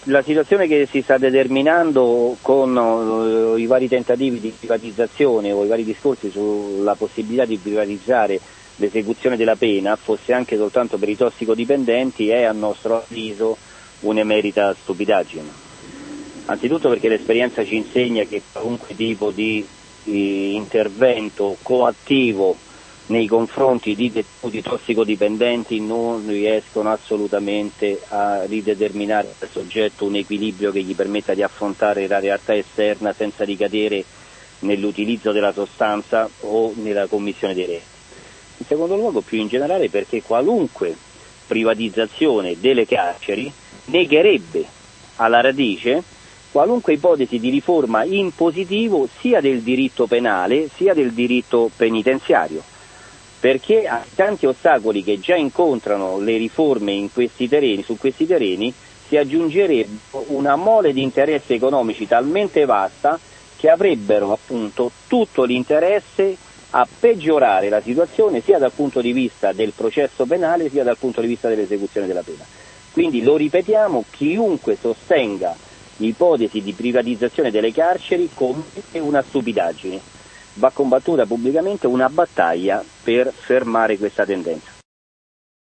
la situazione che si sta determinando con i vari tentativi di privatizzazione o i vari discorsi sulla possibilità di privatizzare l'esecuzione della pena, fosse anche soltanto per i tossicodipendenti, è a nostro avviso un'emerita stupidaggine. Anzitutto perché l'esperienza ci insegna che qualunque tipo di intervento coattivo nei confronti di detenuti tossicodipendenti non riescono assolutamente a rideterminare al soggetto un equilibrio che gli permetta di affrontare la realtà esterna senza ricadere nell'utilizzo della sostanza o nella commissione dei reati. In secondo luogo, più in generale, perché qualunque privatizzazione delle carceri negherebbe alla radice qualunque ipotesi di riforma in positivo sia del diritto penale sia del diritto penitenziario, perché a tanti ostacoli che già incontrano le riforme su questi terreni si aggiungerebbe una mole di interessi economici talmente vasta che avrebbero appunto tutto l'interesse a peggiorare la situazione sia dal punto di vista del processo penale sia dal punto di vista dell'esecuzione della pena. Quindi lo ripetiamo, chiunque sostenga l'ipotesi di privatizzazione delle carceri commette una stupidaggine. Va combattuta pubblicamente una battaglia per fermare questa tendenza.